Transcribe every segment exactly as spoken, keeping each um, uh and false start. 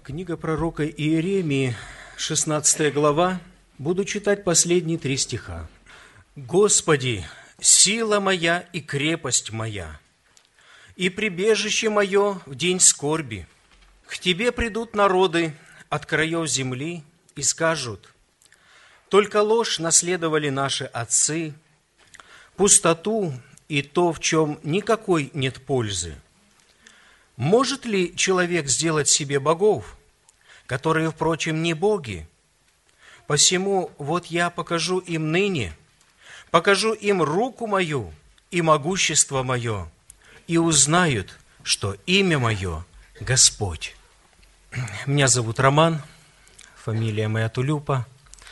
Книга пророка Иеремии, шестнадцатая глава, буду читать последние три стиха. «Господи, сила моя и крепость моя, и прибежище мое в день скорби. К Тебе придут народы от краев земли и скажут: только ложь наследовали наши отцы, пустоту и то, в чем никакой нет пользы. Может ли человек сделать себе богов, которые, впрочем, не боги? Посему вот я покажу им ныне, покажу им руку мою и могущество мое, и узнают, что имя мое – Господь». Меня зовут Роман, фамилия моя Тулюпа.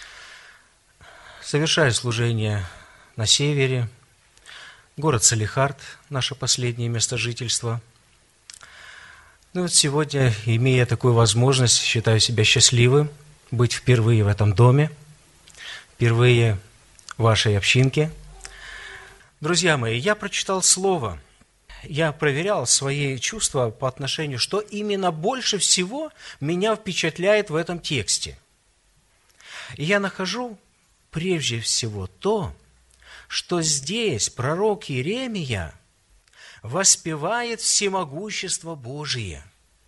Совершаю служение на севере, город Салехард, наше последнее место жительства. Ну вот сегодня, имея такую возможность, считаю себя счастливым быть впервые в этом доме, впервые в вашей общинке. Друзья мои, я прочитал слово, я проверял свои чувства по отношению, что именно больше всего меня впечатляет в этом тексте. И я нахожу прежде всего то, что здесь пророк Иеремия воспевает всемогущество Божие.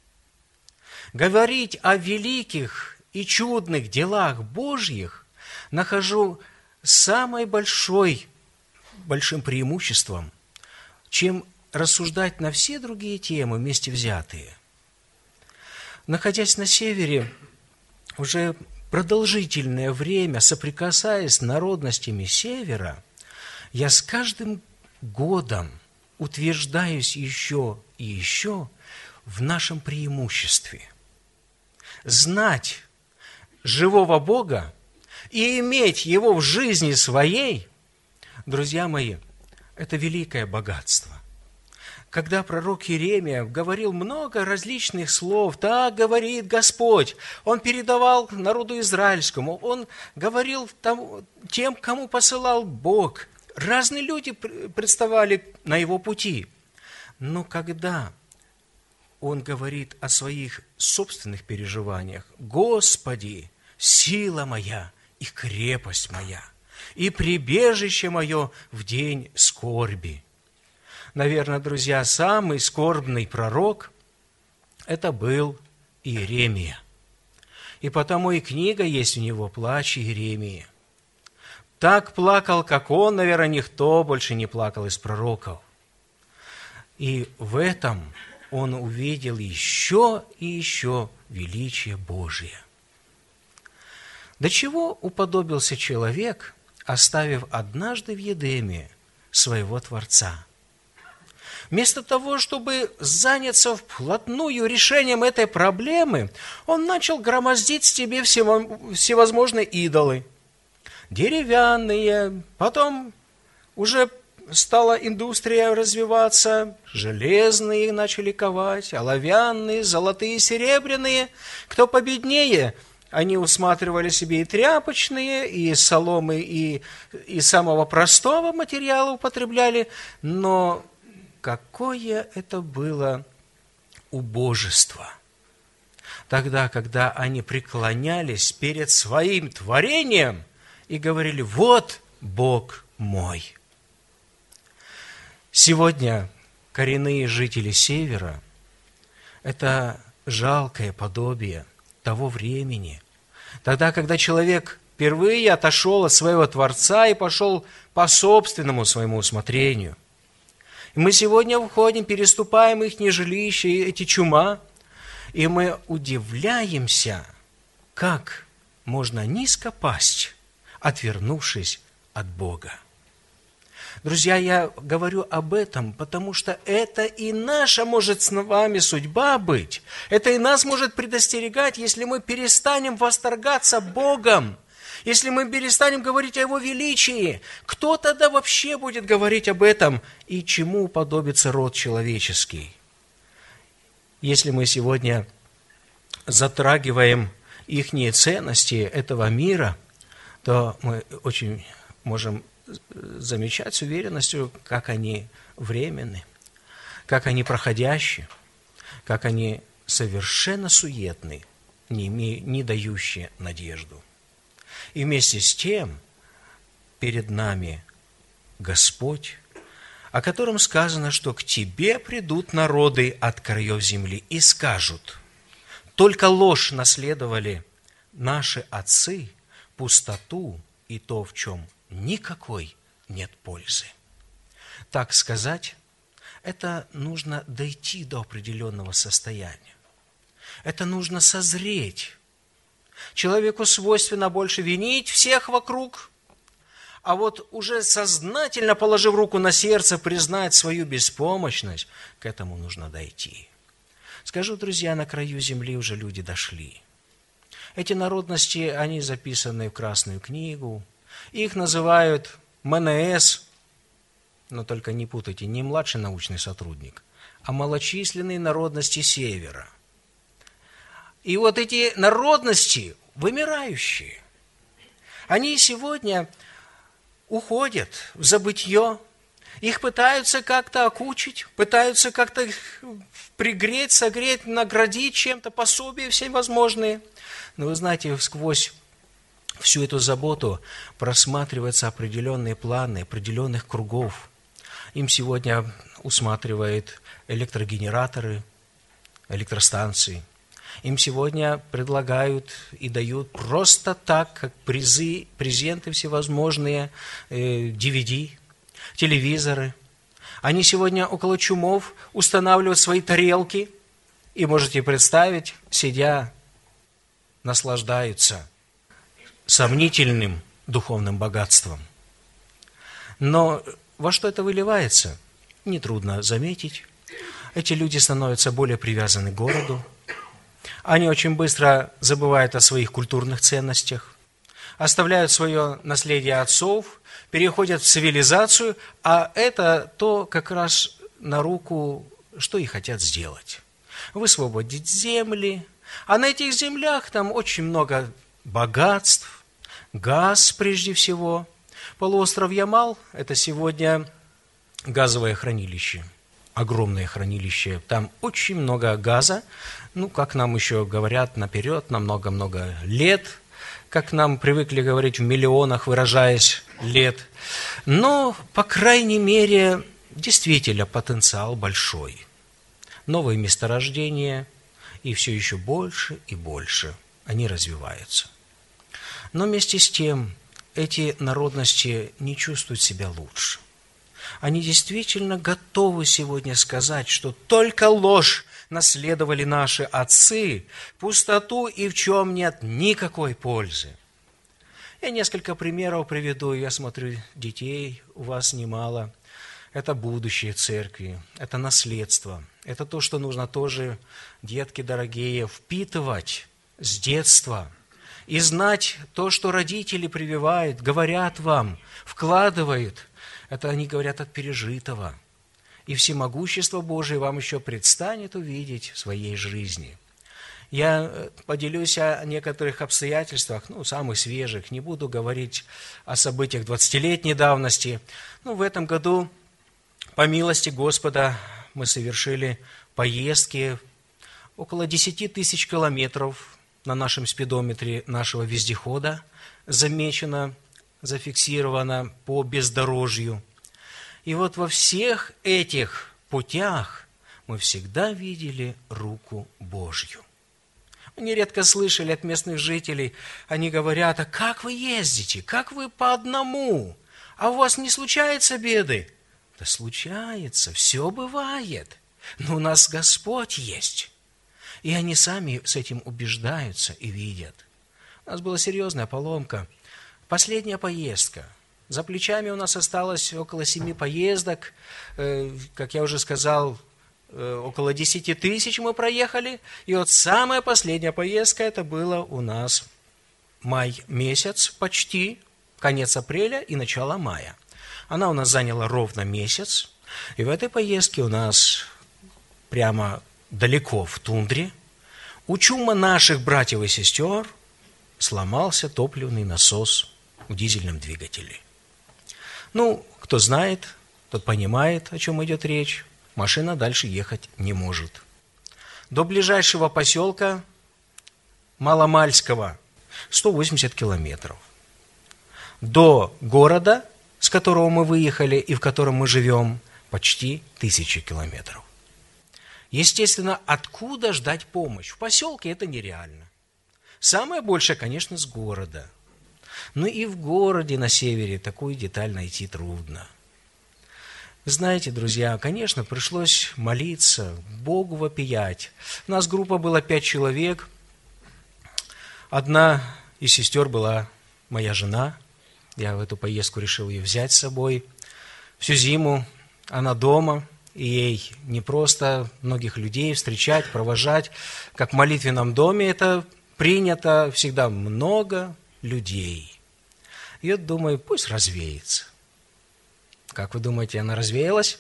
Говорить о великих и чудных делах Божьих нахожу самой большой, большим преимуществом, чем рассуждать на все другие темы вместе взятые. Находясь на севере, уже продолжительное время соприкасаясь с народностями севера, я с каждым годом утверждаюсь еще и еще в нашем преимуществе. Знать живого Бога и иметь Его в жизни своей, друзья мои, это великое богатство. Когда пророк Иеремия говорил много различных слов, так говорит Господь, он передавал народу израильскому, он говорил тем, кому посылал Бог. Разные люди представали на его пути. Но когда он говорит о своих собственных переживаниях: «Господи, сила моя и крепость моя, и прибежище мое в день скорби». Наверное, друзья, самый скорбный пророк – это был Иеремия. И потому и книга есть у него «Плач Иеремии». Так плакал, как он, наверное, никто больше не плакал из пророков. И в этом он увидел еще и еще величие Божие. До чего уподобился человек, оставив однажды в Едеме своего Творца? Вместо того, чтобы заняться вплотную решением этой проблемы, он начал громоздить себе всевозможные идолы. Деревянные, потом уже стала индустрия развиваться, железные начали ковать, оловянные, золотые, серебряные. Кто победнее, они усматривали себе и тряпочные, и соломы, и, и самого простого материала употребляли. Но какое это было убожество! Тогда, когда они преклонялись перед своим творением и говорили: «Вот Бог мой». Сегодня коренные жители Севера – это жалкое подобие того времени, тогда, когда человек впервые отошел от своего Творца и пошел по собственному своему усмотрению. И мы сегодня входим, переступаем их жилища, эти чума, и мы удивляемся, как можно низко пасть, отвернувшись от Бога. Друзья, я говорю об этом, потому что это и наша может с вами судьба быть. Это и нас может предостерегать, если мы перестанем восторгаться Богом, если мы перестанем говорить о Его величии. Кто тогда вообще будет говорить об этом и чему уподобится род человеческий? Если мы сегодня затрагиваем ихние ценности этого мира, то мы очень можем замечать с уверенностью, как они временны, как они проходящие, как они совершенно суетны не, име, не дающие надежду. И вместе с тем перед нами Господь, о котором сказано, что к Тебе придут народы от краев земли и скажут: только ложь наследовали наши отцы, пустоту и то, в чем никакой нет пользы. Так сказать, это нужно дойти до определенного состояния. Это нужно созреть. Человеку свойственно больше винить всех вокруг, а вот уже сознательно, положив руку на сердце, признать свою беспомощность, к этому нужно дойти. Скажу, друзья, на краю земли уже люди дошли. Эти народности, они записаны в Красную книгу. Их называют эм эн эс, но только не путайте, не младший научный сотрудник, а малочисленные народности Севера. И вот эти народности, вымирающие, они сегодня уходят в забытье, их пытаются как-то окучить, пытаются как-то их пригреть, согреть, наградить чем-то, пособия всевозможные. Но вы знаете, сквозь всю эту заботу просматриваются определенные планы определенных кругов. Им сегодня усматривают электрогенераторы, электростанции. Им сегодня предлагают и дают просто так, как призы, презенты всевозможные, э, ди ви ди, телевизоры. Они сегодня около чумов устанавливают свои тарелки, и можете представить, сидя, наслаждаются сомнительным духовным богатством. Но во что это выливается, нетрудно заметить. Эти люди становятся более привязаны к городу. Они очень быстро забывают о своих культурных ценностях, оставляют свое наследие отцов, переходят в цивилизацию, а это то как раз на руку, что и хотят сделать. Высвободить земли, а на этих землях там очень много богатств, газ прежде всего. Полуостров Ямал – это сегодня газовое хранилище, огромное хранилище. Там очень много газа, ну, как нам еще говорят, наперед, на много-много лет, как нам привыкли говорить в миллионах, выражаясь, лет. Но, по крайней мере, действительно потенциал большой. Новые месторождения, и все еще больше и больше они развиваются. Но вместе с тем эти народности не чувствуют себя лучше. Они действительно готовы сегодня сказать, что только ложь наследовали наши отцы, пустоту и в чем нет никакой пользы. Я несколько примеров приведу. Я смотрю, детей у вас немало. Это будущее церкви, это наследство. Это то, что нужно тоже, детки дорогие, впитывать с детства. И знать то, что родители прививают, говорят вам, вкладывают. Это они говорят от пережитого. И всемогущество Божие вам еще предстанет увидеть в своей жизни. Я поделюсь о некоторых обстоятельствах, ну, самых свежих. Не буду говорить о событиях двадцатилетней давности. Ну, в этом году, по милости Господа, мы совершили поездки около десяти тысяч километров на нашем спидометре нашего вездехода. Замечено, зафиксировано по бездорожью. И вот во всех этих путях мы всегда видели руку Божью. Мы нередко слышали от местных жителей, они говорят: а как вы ездите, как вы по одному, а у вас не случаются беды? Да случается, все бывает, но у нас Господь есть. И они сами с этим убеждаются и видят. У нас была серьезная поломка. Последняя поездка. За плечами у нас осталось около семи поездок. Как я уже сказал, около десяти тысяч мы проехали. И вот самая последняя поездка, это было у нас май месяц почти, конец апреля и начало мая. Она у нас заняла ровно месяц. И в этой поездке у нас прямо далеко в тундре у чума наших братьев и сестер сломался топливный насос в дизельном двигателе. Ну, кто знает, тот понимает, о чем идет речь. Машина дальше ехать не может. До ближайшего поселка маломальского сто восемьдесят километров. До города, с которого мы выехали и в котором мы живем, почти тысяча километров. Естественно, откуда ждать помощь? В поселке это нереально. Самое большее, конечно, с города. Но и в городе на севере такую деталь найти трудно. Знаете, друзья, конечно, пришлось молиться, Богу вопиять. У нас группа была пять человек. Одна из сестер была моя жена. Я в эту поездку решил ее взять с собой. Всю зиму она дома, и ей не просто многих людей встречать, провожать. Как в молитвенном доме это принято, всегда много людей. И вот думаю, пусть развеется. Как вы думаете, она развеялась?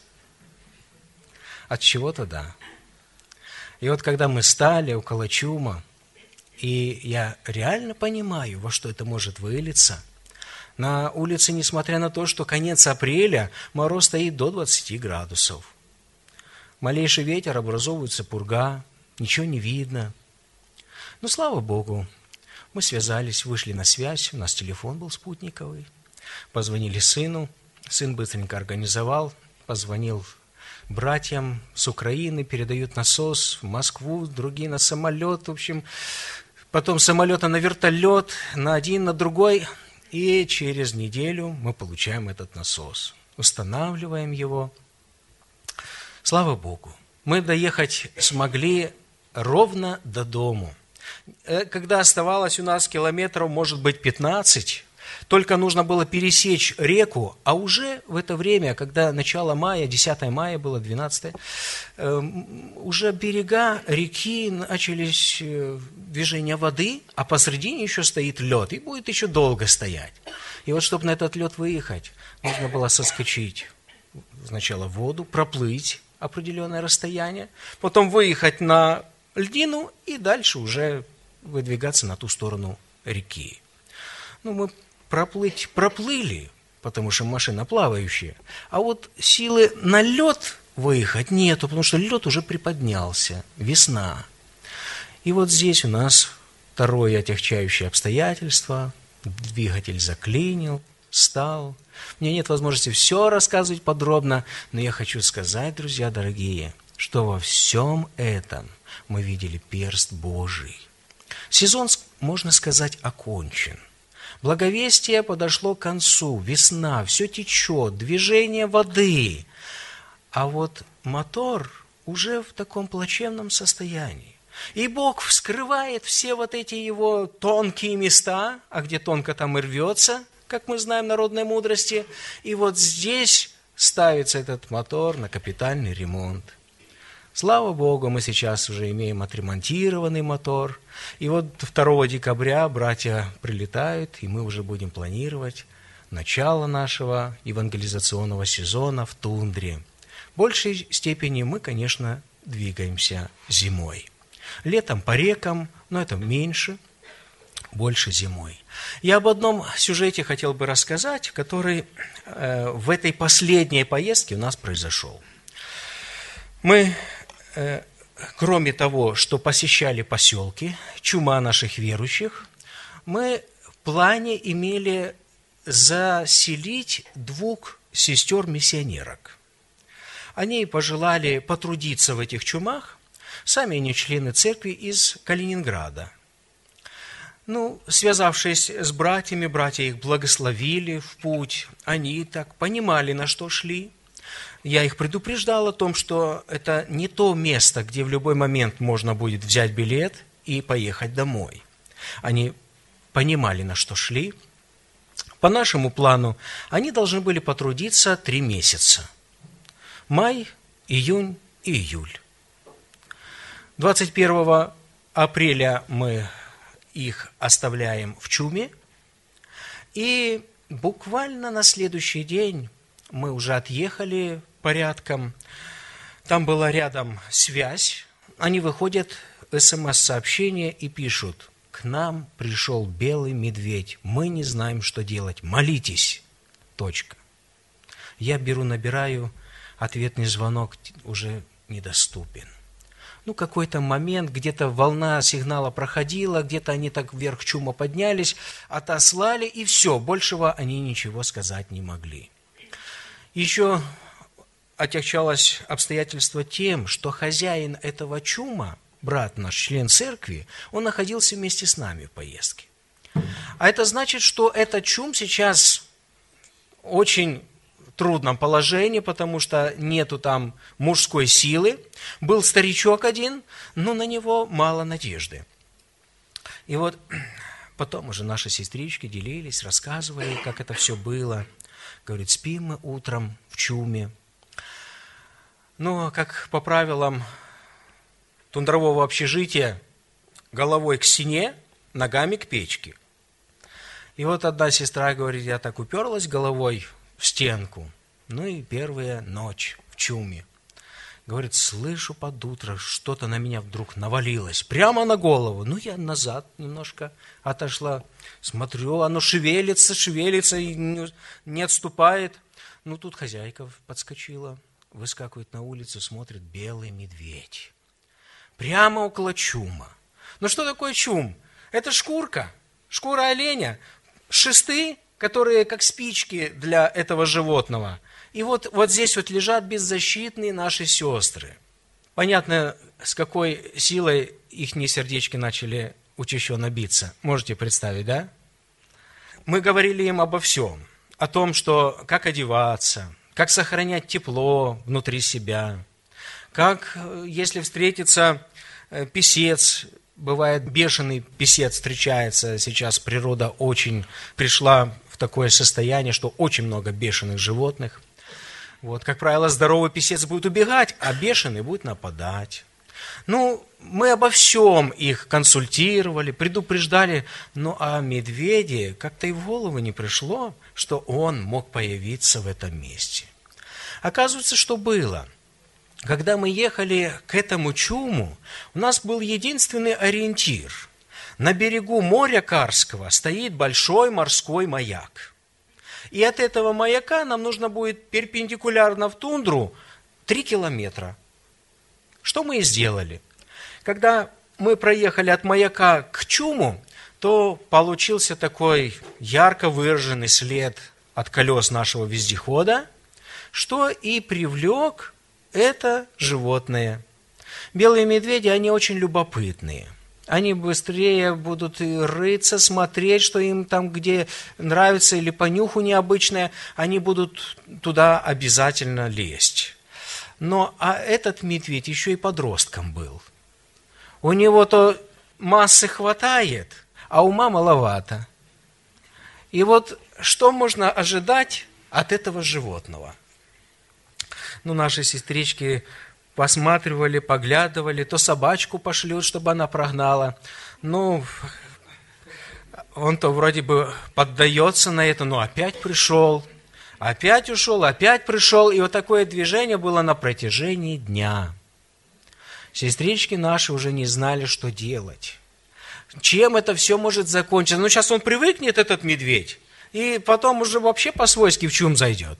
От чего-то да. И вот когда мы стали около чума, и я реально понимаю, во что это может вылиться, на улице, несмотря на то, что конец апреля, мороз стоит до двадцати градусов. Малейший ветер, образовывается пурга, ничего не видно. Но слава Богу, мы связались, вышли на связь, у нас телефон был спутниковый, позвонили сыну, сын быстренько организовал, позвонил братьям с Украины, передают насос в Москву, другие на самолет, в общем, потом самолета на вертолет, на один, на другой, и через неделю мы получаем этот насос, устанавливаем его. Слава Богу, мы доехать смогли ровно до дому. Когда оставалось у нас километров, может быть, пятнадцать, только нужно было пересечь реку, а уже в это время, когда начало мая, десятое мая было, двенадцатое, уже берега реки начались движение воды, а посредине еще стоит лед, и будет еще долго стоять. И вот, чтобы на этот лед выехать, нужно было соскочить сначала в воду, проплыть определенное расстояние, потом выехать на льдину и дальше уже выдвигаться на ту сторону реки. Ну, мы проплыть проплыли, потому что машина плавающая, а вот силы на лед выехать нету, потому что лед уже приподнялся, весна. И вот здесь у нас второе отягчающее обстоятельство, двигатель заклинил, стал. У меня нет возможности все рассказывать подробно, но я хочу сказать, друзья дорогие, что во всем этом мы видели перст Божий. Сезон, можно сказать, окончен. Благовестие подошло к концу, весна, все течет, движение воды. А вот мотор уже в таком плачевном состоянии. И Бог вскрывает все вот эти его тонкие места, а где тонко, там и рвется, как мы знаем, народной мудрости. И вот здесь ставится этот мотор на капитальный ремонт. Слава Богу, мы сейчас уже имеем отремонтированный мотор. И вот второго декабря братья прилетают, и мы уже будем планировать начало нашего евангелизационного сезона в тундре. В большей степени мы, конечно, двигаемся зимой. Летом по рекам, но это меньше, больше зимой. Я об одном сюжете хотел бы рассказать, который э, в этой последней поездке у нас произошел. Мы, э, кроме того, что посещали поселки, чума наших верующих, мы в плане имели заселить двух сестер-миссионерок. Они пожелали потрудиться в этих чумах, сами они члены церкви из Калининграда. Ну, связавшись с братьями, братья их благословили в путь, они так понимали, на что шли. Я их предупреждал о том, что это не то место, где в любой момент можно будет взять билет и поехать домой. Они понимали, на что шли. По нашему плану они должны были потрудиться три месяца. Май, июнь и июль. двадцать первого апреля мы их оставляем в чуме, и буквально на следующий день мы уже отъехали порядком. Там была рядом связь, они выходят, смс-сообщение и пишут: «К нам пришел белый медведь, мы не знаем, что делать, молитесь». Точка. Я беру, набираю, ответный звонок уже недоступен. Ну, какой-то момент, где-то волна сигнала проходила, где-то они так вверх чума поднялись, отослали, и все, большего они ничего сказать не могли. Еще отягчалось обстоятельство тем, что хозяин этого чума, брат наш, член церкви, он находился вместе с нами в поездке. А это значит, что этот чум сейчас в очень трудном положении, потому что нету там мужской силы. Был старичок один, но на него мало надежды. И вот потом уже наши сестрички делились, рассказывали, как это все было. Говорит, спим мы утром в чуме. Ну, как по правилам тундрового общежития, головой к стене, ногами к печке. И вот одна сестра говорит, я так уперлась головой в стенку. Ну и первая ночь в чуме. Говорит, слышу под утро, что-то на меня вдруг навалилось, прямо на голову. Ну, я назад немножко отошла, смотрю, оно шевелится, шевелится и не, не отступает. Ну, тут хозяйка подскочила, выскакивает на улицу, смотрит, белый медведь. Прямо около чума. Ну, что такое чум? Это шкурка, шкура оленя, шесты, которые как спички для этого животного. И вот, вот здесь вот лежат беззащитные наши сестры. Понятно, с какой силой их сердечки начали учащенно биться. Можете представить, да? Мы говорили им обо всем. О том, что как одеваться, как сохранять тепло внутри себя, как, если встретится писец, бывает бешеный писец встречается, сейчас природа очень пришла в такое состояние, что очень много бешеных животных. Вот, как правило, здоровый писец будет убегать, а бешеный будет нападать. Ну, мы обо всем их консультировали, предупреждали, но о медведе как-то и в голову не пришло, что он мог появиться в этом месте. Оказывается, что было. Когда мы ехали к этому чуму, у нас был единственный ориентир. На берегу моря Карского стоит большой морской маяк. И от этого маяка нам нужно будет перпендикулярно в тундру три километра. Что мы и сделали. Когда мы проехали от маяка к чуму, то получился такой ярко выраженный след от колес нашего вездехода, что и привлек это животное. Белые медведи, они очень любопытные. Они быстрее будут рыться, смотреть, что им там где нравится, или по нюху необычное, они будут туда обязательно лезть. Но а этот медведь еще и подростком был. У него-то массы хватает, а ума маловато. И вот что можно ожидать от этого животного? Ну, наши сестрички посматривали, поглядывали, то собачку пошлют, чтобы она прогнала. Ну, он-то вроде бы поддается на это, но опять пришел, опять ушел, опять пришел. И вот такое движение было на протяжении дня. Сестрички наши уже не знали, что делать. Чем это все может закончиться? Ну, сейчас он привыкнет, этот медведь, и потом уже вообще по-свойски в чум зайдет.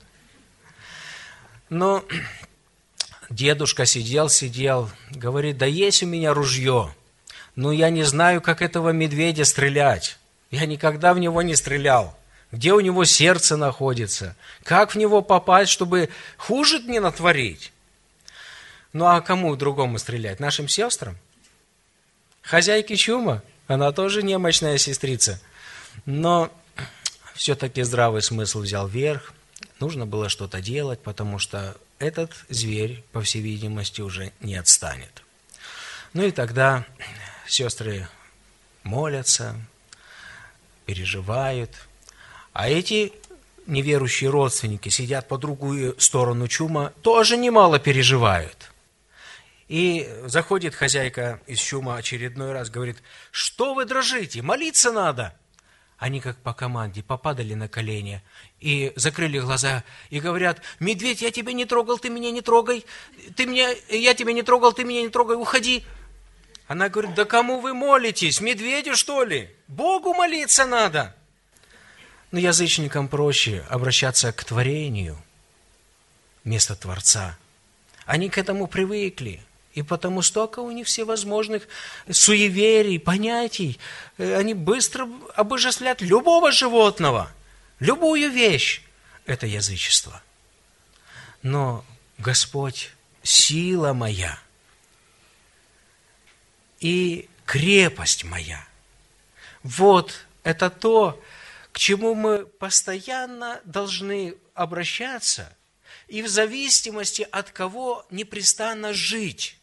Но дедушка сидел, сидел, говорит, да есть у меня ружье, но я не знаю, как этого медведя стрелять. Я никогда в него не стрелял. Где у него сердце находится? Как в него попасть, чтобы хуже не натворить? Ну, а кому другому стрелять? Нашим сестрам? Хозяйке чума? Она тоже немощная сестрица. Но все-таки здравый смысл взял верх. Нужно было что-то делать, потому что этот зверь, по всей видимости, уже не отстанет. Ну и тогда сестры молятся, переживают. А эти неверующие родственники сидят по другую сторону чума, тоже немало переживают. И заходит хозяйка из чума очередной раз, говорит, что вы дрожите, молиться надо. Они как по команде попадали на колени и закрыли глаза и говорят, медведь, я тебя не трогал, ты меня не трогай, ты меня, я тебя не трогал, ты меня не трогай, уходи. Она говорит, да кому вы молитесь, медведю что ли? Богу молиться надо. Но язычникам проще обращаться к творению вместо Творца. Они к этому привыкли. И потому столько у них всевозможных суеверий, понятий. Они быстро обожествляют любого животного, любую вещь. Это язычество. Но Господь – сила моя и крепость моя. Вот это то, к чему мы постоянно должны обращаться и в зависимости от кого непрестанно жить.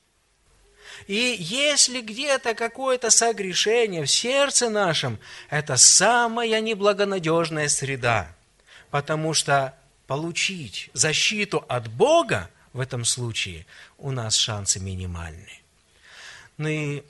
И если где-то какое-то согрешение в сердце нашем, это самая неблагонадежная среда, потому что получить защиту от Бога в этом случае у нас шансы минимальны. Ну и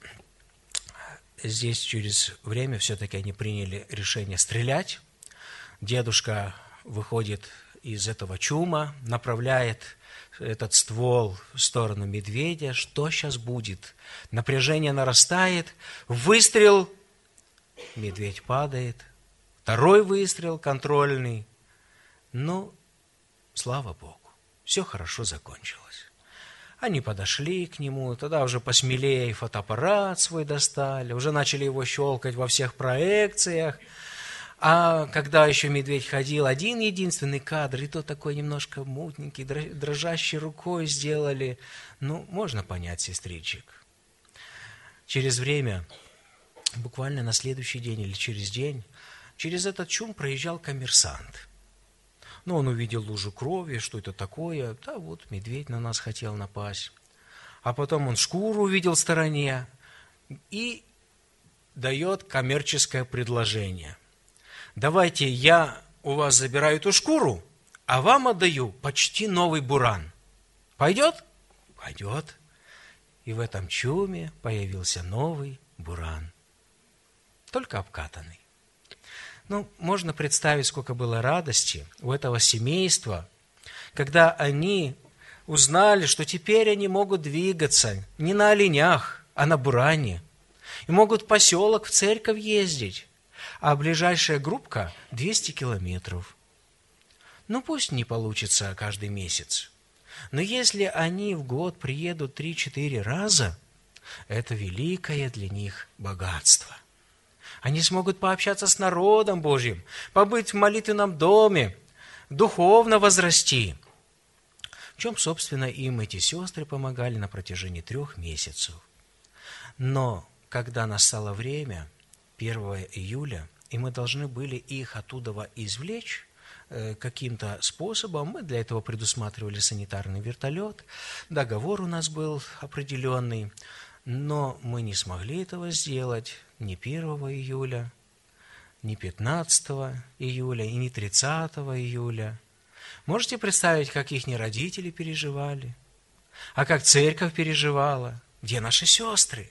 здесь через время все-таки они приняли решение стрелять. Дедушка выходит из этого чума, направляет этот ствол в сторону медведя. Что сейчас будет? Напряжение нарастает. Выстрел. Медведь падает. Второй выстрел контрольный. Ну, слава Богу, все хорошо закончилось. Они подошли к нему, тогда уже посмелее фотоаппарат свой достали, уже начали его щелкать во всех проекциях. А когда еще медведь ходил, один единственный кадр, и то такой немножко мутненький, дрожащей рукой сделали. Ну, можно понять сестричек. Через время, буквально на следующий день или через день, через этот чум проезжал коммерсант. Ну, он увидел лужу крови, что это такое. Да вот, медведь на нас хотел напасть. А потом он шкуру увидел в стороне и дает коммерческое предложение. Давайте я у вас забираю эту шкуру, а вам отдаю почти новый буран. Пойдет? Пойдет. И в этом чуме появился новый буран. Только обкатанный. Ну, можно представить, сколько было радости у этого семейства, когда они узнали, что теперь они могут двигаться не на оленях, а на буране. И могут в поселок, в церковь ездить. А ближайшая группка двести километров. Ну, пусть не получится каждый месяц. Но если они в год приедут три-четыре раза, это великое для них богатство. Они смогут пообщаться с народом Божьим, побыть в молитвенном доме, духовно возрасти. В чем, собственно, им эти сестры помогали на протяжении трех месяцев. Но когда настало время, первого июля, и мы должны были их оттуда извлечь э, каким-то способом, мы для этого предусматривали санитарный вертолет, договор у нас был определенный, но мы не смогли этого сделать ни первого июля, ни пятнадцатого июля и ни тридцатого июля. Можете представить, как их родители переживали, а как церковь переживала, где наши сестры?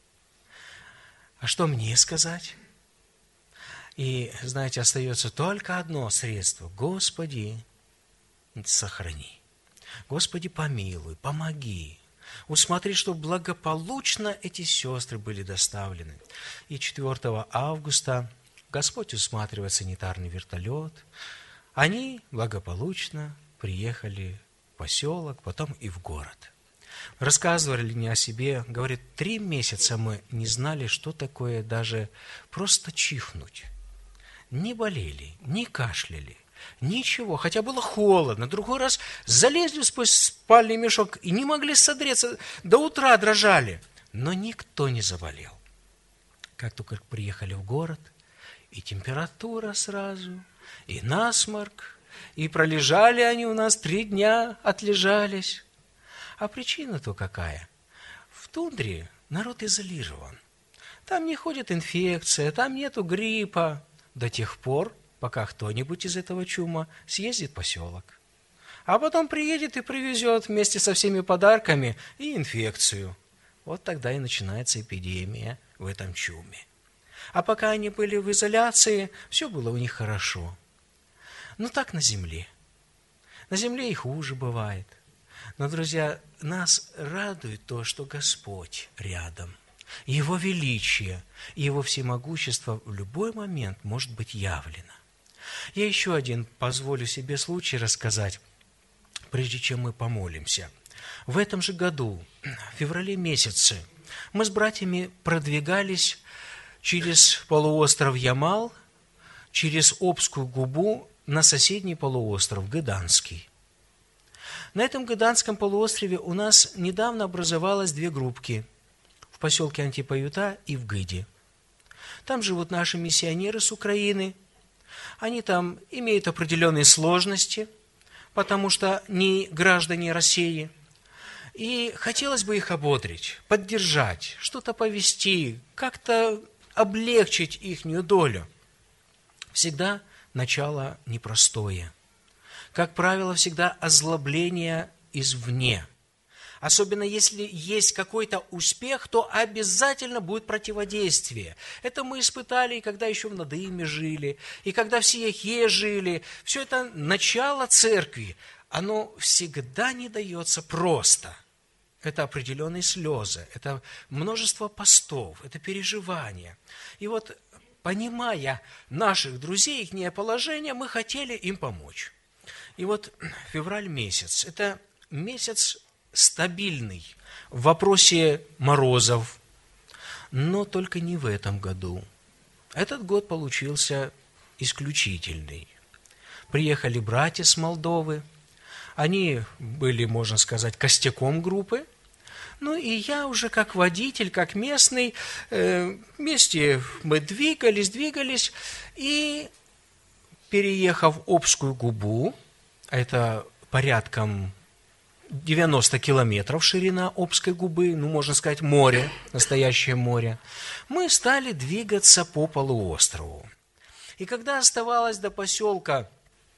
А что мне сказать? И, знаете, остается только одно средство. Господи, сохрани. Господи, помилуй, помоги. Усмотри, чтобы благополучно эти сестры были доставлены. И четвёртого августа Господь усматривает санитарный вертолет. Они благополучно приехали в поселок, потом и в город. Рассказывали мне о себе, говорит, три месяца мы не знали, что такое даже просто чихнуть. Не болели, не кашляли, ничего, хотя было холодно. Другой раз залезли сквозь спальный мешок и не могли согреться, до утра дрожали. Но никто не заболел. Как только приехали в город, и температура сразу, и насморк, и пролежали они у нас три дня, отлежались. А причина-то какая? В тундре народ изолирован. Там не ходит инфекция, там нету гриппа. До тех пор, пока кто-нибудь из этого чума съездит в поселок. А потом приедет и привезет вместе со всеми подарками и инфекцию. Вот тогда и начинается эпидемия в этом чуме. А пока они были в изоляции, все было у них хорошо. Но так на земле. На земле и хуже бывает. Но, друзья, нас радует то, что Господь рядом. Его величие и Его всемогущество в любой момент может быть явлено. Я еще один позволю себе случай рассказать, прежде чем мы помолимся. В этом же году, в феврале месяце, мы с братьями продвигались через полуостров Ямал, через Обскую губу на соседний полуостров Гыданский. На этом Гыданском полуострове у нас недавно образовалось две группки в поселке Антипаюта и в Гыде. Там живут наши миссионеры с Украины. Они там имеют определенные сложности, потому что не граждане России. И хотелось бы их ободрить, поддержать, что-то повести, как-то облегчить ихнюю долю. Всегда начало непростое. Как правило, всегда озлобление извне. Особенно если есть какой-то успех, то обязательно будет противодействие. Это мы испытали, и когда еще в Надыме жили, и когда в Сиахе жили. Все это начало церкви, оно всегда не дается просто. Это определенные слезы, это множество постов, это переживания. И вот, понимая наших друзей, их положение, мы хотели им помочь. И вот февраль месяц – это месяц стабильный в вопросе морозов, но только не в этом году. Этот год получился исключительный. Приехали братья с Молдовы, они были, можно сказать, костяком группы. Ну и я уже как водитель, как местный, э, вместе мы двигались, двигались, и переехав Обскую губу, это порядком девяносто километров ширина Обской губы, ну, можно сказать, море, настоящее море, мы стали двигаться по полуострову. И когда оставалось до поселка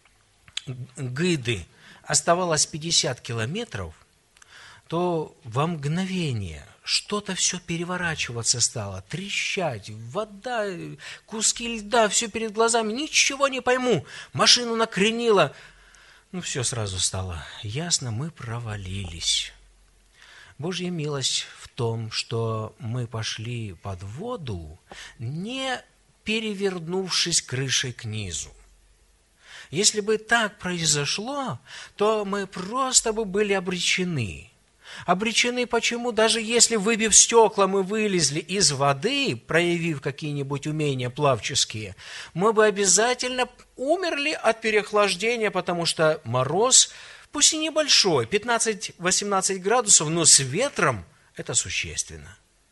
Гыды, оставалось пятьдесят километров, то во мгновение что-то все переворачиваться стало, трещать, вода, куски льда, все перед глазами, ничего не пойму, машину накренило. Ну, все сразу стало ясно, мы провалились. Божья милость в том, что мы пошли под воду, не перевернувшись крышей к низу. Если бы так произошло, то мы просто бы были обречены. Обречены почему? Даже если, выбив стекла, мы вылезли из воды, проявив какие-нибудь умения плавческие, мы бы обязательно умерли от переохлаждения, потому что мороз, пусть и небольшой, пятнадцать-восемнадцать градусов, но с ветром это существенно.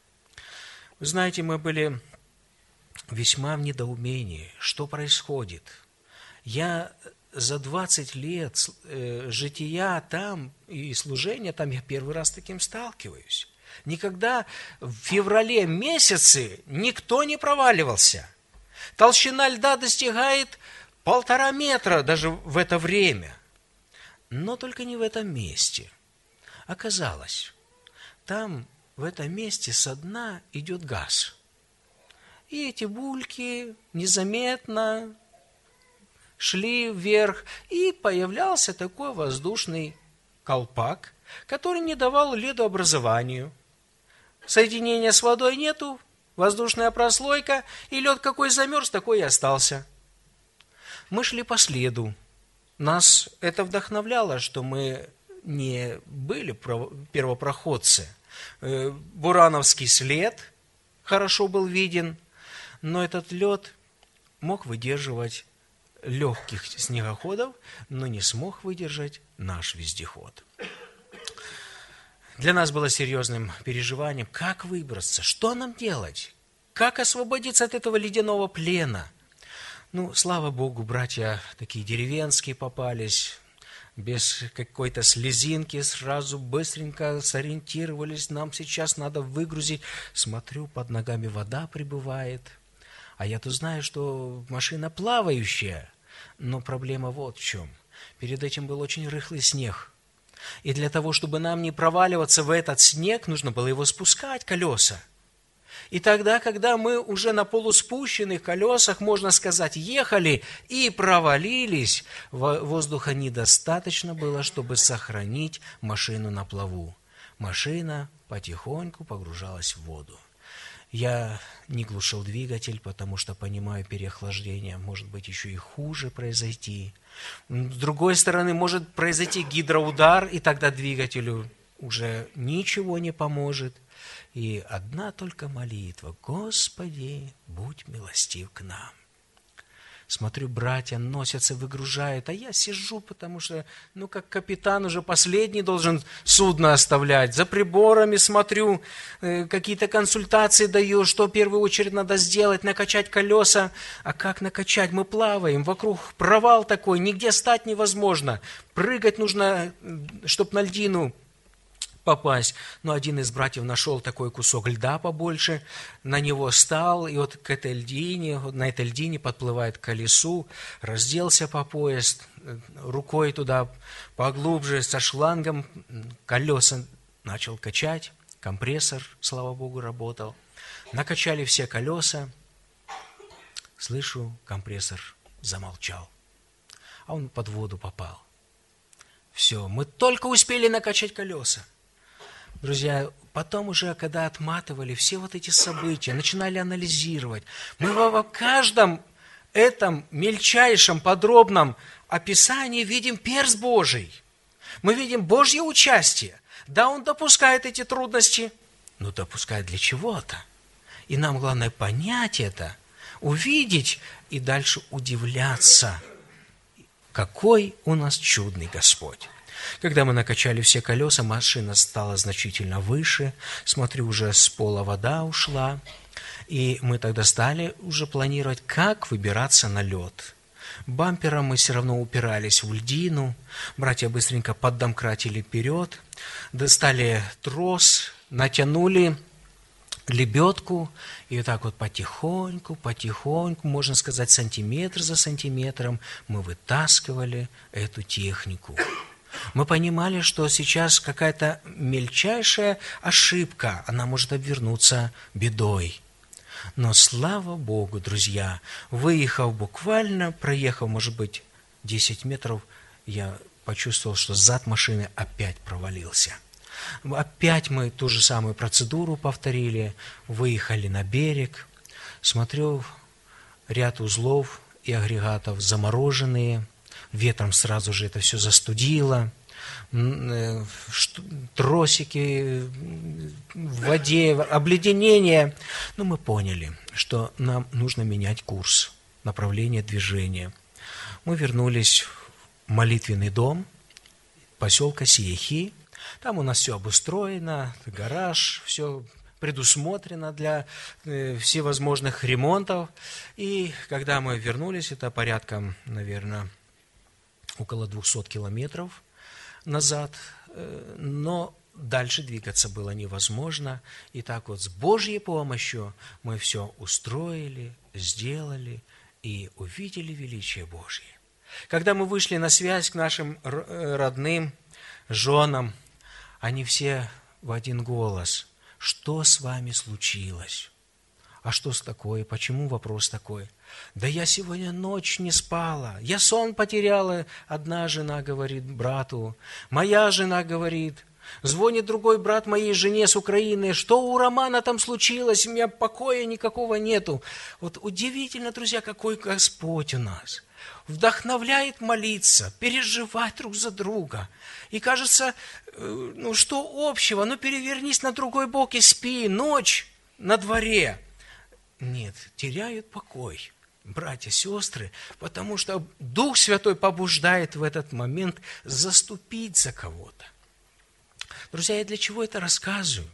Вы знаете, мы были весьма в недоумении, что происходит. Я за двадцать лет э, жития там и служения там я первый раз с таким сталкиваюсь. Никогда в феврале месяце никто не проваливался. Толщина льда достигает полтора метра даже в это время. Но только не в этом месте. Оказалось, там в этом месте со дна идет газ. И эти бульки незаметно шли вверх, и появлялся такой воздушный колпак, который не давал ледообразованию. Соединения с водой нету, воздушная прослойка, и лед какой замерз, такой и остался. Мы шли по следу. Нас это вдохновляло, что мы не были первопроходцы. Бурановский след хорошо был виден, но этот лед мог выдерживать легких снегоходов, но не смог выдержать наш вездеход. Для нас было серьезным переживанием, как выбраться, что нам делать, как освободиться от этого ледяного плена. Ну, слава Богу, братья такие деревенские попались, без какой-то слезинки, сразу быстренько сориентировались, нам сейчас надо выгрузить. Смотрю, под ногами вода прибывает, а я-то знаю, что машина плавающая. Но проблема вот в чем. Перед этим был очень рыхлый снег. И для того, чтобы нам не проваливаться в этот снег, нужно было его спускать, колеса. И тогда, когда мы уже на полуспущенных колесах, можно сказать, ехали и провалились, воздуха недостаточно было, чтобы сохранить машину на плаву. Машина потихоньку погружалась в воду. Я не глушил двигатель, потому что, понимаю, переохлаждение может быть еще и хуже произойти. С другой стороны, может произойти гидроудар, и тогда двигателю уже ничего не поможет. И одна только молитва: Господи, будь милостив к нам. Смотрю, братья носятся, выгружают, а я сижу, потому что, ну, как капитан уже последний должен судно оставлять. За приборами смотрю, э, какие-то консультации даю, что в первую очередь надо сделать, накачать колеса. А как накачать? Мы плаваем, вокруг провал такой, нигде стать невозможно. Прыгать нужно, чтобы на льдину попасть. Но один из братьев нашел такой кусок льда побольше, на него стал, и вот к этой льдине, вот на этой льдине подплывает к колесу, разделся по пояс, рукой туда поглубже, со шлангом колеса начал качать, компрессор, слава Богу, работал. Накачали все колеса, слышу, компрессор замолчал, а он под воду попал. Все, мы только успели накачать колеса. Друзья, потом уже, когда отматывали все вот эти события, начинали анализировать, мы во каждом этом мельчайшем, подробном описании видим перст Божий. Мы видим Божье участие. Да, Он допускает эти трудности, но допускает для чего-то. И нам главное понять это, увидеть и дальше удивляться, какой у нас чудный Господь. Когда мы накачали все колеса, машина стала значительно выше. Смотрю, уже с пола вода ушла. И мы тогда стали уже планировать, как выбираться на лед. Бампером мы все равно упирались в льдину. Братья быстренько поддомкратили вперед. Достали трос, натянули лебедку. И вот так вот потихоньку, потихоньку, можно сказать, сантиметр за сантиметром, мы вытаскивали эту технику. Мы понимали, что сейчас какая-то мельчайшая ошибка, она может обернуться бедой. Но слава Богу, друзья, выехав буквально, проехав, может быть, десять метров, я почувствовал, что зад машины опять провалился. Опять мы ту же самую процедуру повторили, выехали на берег. Смотрю, ряд узлов и агрегатов замороженные, ветром сразу же это все застудило, тросики в воде, обледенение. Но мы поняли, что нам нужно менять курс, направление движения. Мы вернулись в молитвенный дом поселка Сияхи. Там у нас все обустроено, гараж, все предусмотрено для э, всевозможных ремонтов. И когда мы вернулись, это порядка, наверное, около двухсот километров назад, э, но дальше двигаться было невозможно. И так вот с Божьей помощью мы все устроили, сделали и увидели величие Божье. Когда мы вышли на связь к нашим родным, женам, они все в один голос: что с вами случилось? А что с такое? Почему вопрос такой? Да я сегодня ночь не спала, я сон потеряла. Одна жена говорит брату, моя жена говорит, звонит другой брат моей жене с Украины, что у Романа там случилось, у меня покоя никакого нету. Вот удивительно, друзья, какой Господь у нас. Вдохновляет молиться, переживать друг за друга. И кажется, ну что общего, ну перевернись на другой бок и спи, ночь на дворе. Нет, теряют покой, братья, сестры, потому что Дух Святой побуждает в этот момент заступить за кого-то. Друзья, я для чего это рассказываю?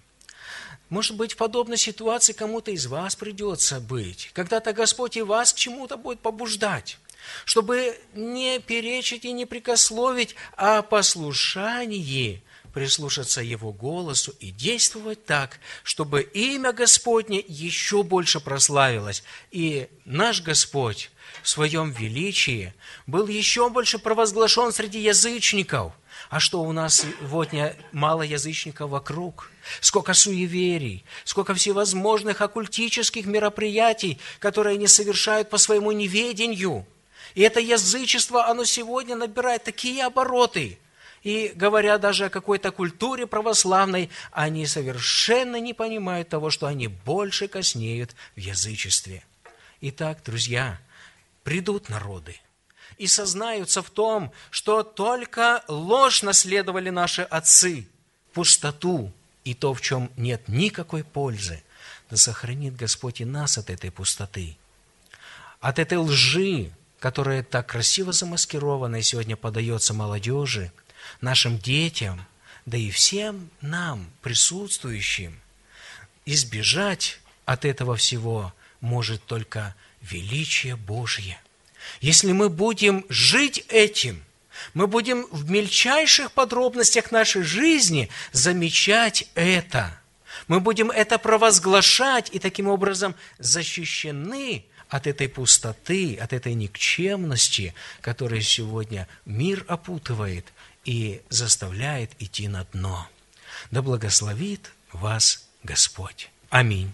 Может быть, в подобной ситуации кому-то из вас придется быть. Когда-то Господь и вас к чему-то будет побуждать, чтобы не перечить и не прекословить, а послушании прислушаться Его голосу и действовать так, чтобы имя Господне еще больше прославилось, и наш Господь в Своем величии был еще больше провозглашен среди язычников. А что у нас сегодня мало язычников вокруг? Сколько суеверий, сколько всевозможных оккультических мероприятий, которые они совершают по своему неведению. И это язычество, оно сегодня набирает такие обороты. И говоря даже о какой-то культуре православной, они совершенно не понимают того, что они больше коснеют в язычестве. Итак, друзья, придут народы и сознаются в том, что только ложь наследовали наши отцы, пустоту и то, в чем нет никакой пользы, да сохранит Господь и нас от этой пустоты, от этой лжи, которая так красиво замаскирована и сегодня подается молодежи, нашим детям, да и всем нам, присутствующим. Избежать от этого всего может только величие Божье. Если мы будем жить этим, мы будем в мельчайших подробностях нашей жизни замечать это. Мы будем это провозглашать и таким образом защищены от этой пустоты, от этой никчемности, которая сегодня мир опутывает и заставляет идти на дно. Да благословит вас Господь. Аминь.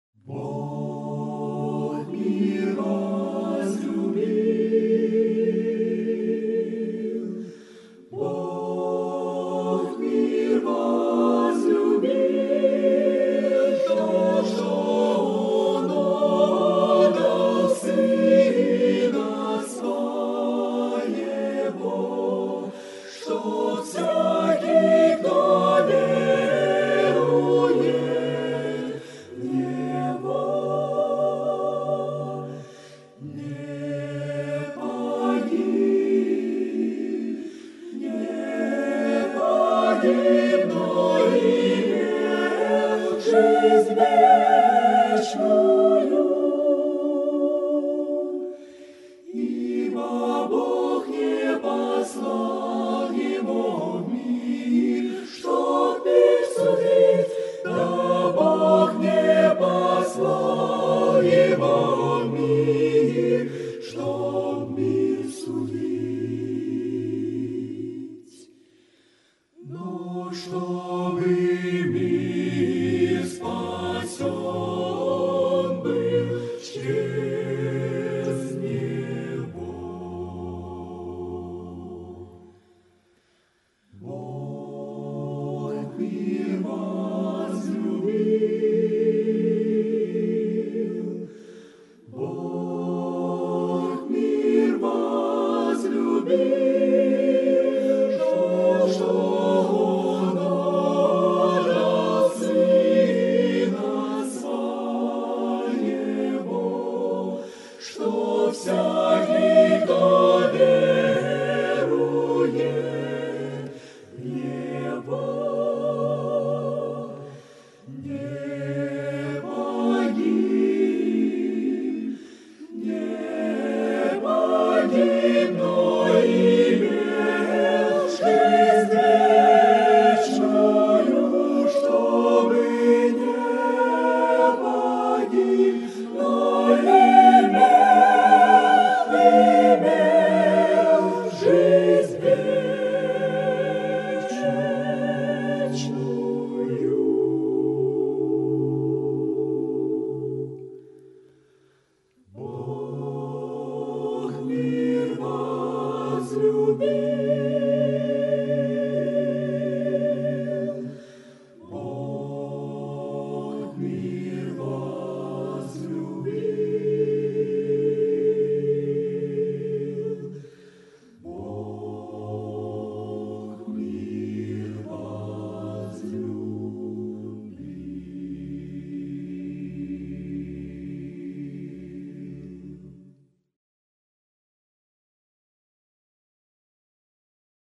Бог мир разлюбил, Бог мир возлюбил, то, что Он отдал Сына Своего, что всякий, кто верует в Него, не погиб, не погиб, но имел жизнь вечную. Ибо Бог не послал Его в мир, чтоб мир судить, да Бог не послал Его в мир, чтоб мир судить, но чтобы мир спасен был через Него. Бог мир возлюбил, Бог мир возлюбил, то, что Он отдал Сына Своего, что вся